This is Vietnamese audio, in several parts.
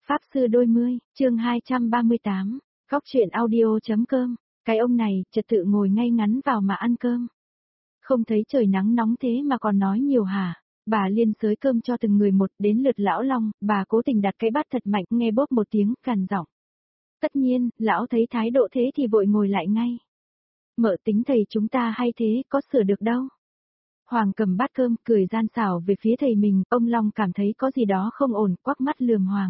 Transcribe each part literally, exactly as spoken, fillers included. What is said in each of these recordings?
Pháp sư đôi mươi, chương hai trăm ba mươi tám, góc truyện audio.com, cái ông này, trật tự ngồi ngay ngắn vào mà ăn cơm. Không thấy trời nắng nóng thế mà còn nói nhiều hả? Bà Liên xới cơm cho từng người một, đến lượt lão Long, bà cố tình đặt cái bát thật mạnh, nghe bốp một tiếng, cằn giọng. Tất nhiên, lão thấy thái độ thế thì vội ngồi lại ngay. Mợ tính thầy chúng ta hay thế, có sửa được đâu. Hoàng cầm bát cơm, cười gian xảo về phía thầy mình, ông Long cảm thấy có gì đó không ổn, quắc mắt lườm Hoàng.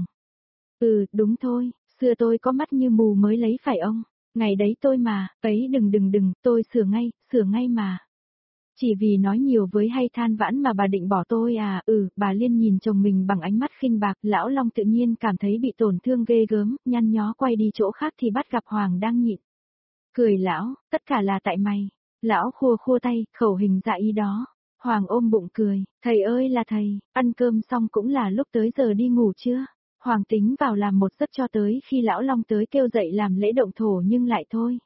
Ừ, đúng thôi, xưa tôi có mắt như mù mới lấy phải ông, ngày đấy tôi mà, ấy đừng đừng đừng, tôi sửa ngay, sửa ngay mà. Chỉ vì nói nhiều với hay than vãn mà bà định bỏ tôi à, ừ, bà Liên nhìn chồng mình bằng ánh mắt khinh bạc, lão Long tự nhiên cảm thấy bị tổn thương ghê gớm, nhăn nhó quay đi chỗ khác thì bắt gặp Hoàng đang nhịn. Cười lão, tất cả là tại mày. Lão khua khua tay, khẩu hình dạ ý đó. Hoàng ôm bụng cười, thầy ơi là thầy, ăn cơm xong cũng là lúc tới giờ đi ngủ chưa? Hoàng tính vào làm một giấc cho tới khi lão Long tới kêu dậy làm lễ động thổ nhưng lại thôi.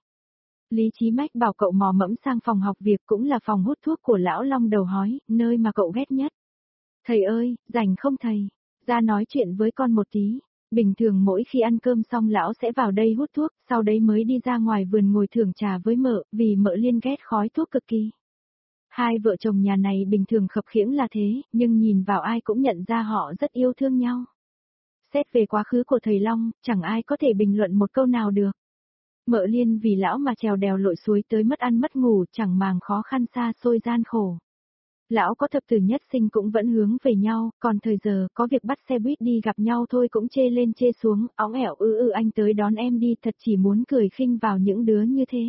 Lý Chí Mách bảo cậu mò mẫm sang phòng học việc cũng là phòng hút thuốc của lão Long đầu hói, nơi mà cậu ghét nhất. Thầy ơi, rảnh không thầy? Ra nói chuyện với con một tí. Bình thường mỗi khi ăn cơm xong lão sẽ vào đây hút thuốc, sau đấy mới đi ra ngoài vườn ngồi thưởng trà với mợ, vì mợ Liên ghét khói thuốc cực kỳ. Hai vợ chồng nhà này bình thường khập khiễng là thế, nhưng nhìn vào ai cũng nhận ra họ rất yêu thương nhau. Xét về quá khứ của thầy Long, chẳng ai có thể bình luận một câu nào được. Mợ Liên vì lão mà trèo đèo lội suối tới mất ăn mất ngủ, chẳng màng khó khăn xa xôi gian khổ. Lão có thập tử nhất sinh cũng vẫn hướng về nhau, còn thời giờ có việc bắt xe buýt đi gặp nhau thôi cũng chê lên chê xuống, óng ẻo ư ư anh tới đón em đi, thật chỉ muốn cười khinh vào những đứa như thế.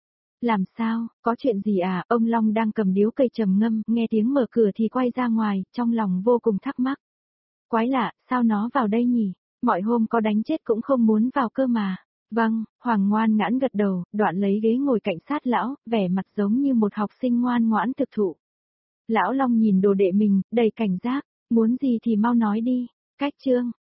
Làm sao, có chuyện gì à, ông Long đang cầm điếu cây trầm ngâm, nghe tiếng mở cửa thì quay ra ngoài, trong lòng vô cùng thắc mắc. Quái lạ, sao nó vào đây nhỉ, mọi hôm có đánh chết cũng không muốn vào cơ mà. Vâng, Hoàng ngoan ngãn gật đầu, đoạn lấy ghế ngồi cạnh sát lão, vẻ mặt giống như một học sinh ngoan ngoãn thực thụ. Lão Long nhìn đồ đệ mình, đầy cảnh giác, muốn gì thì mau nói đi, cách chương,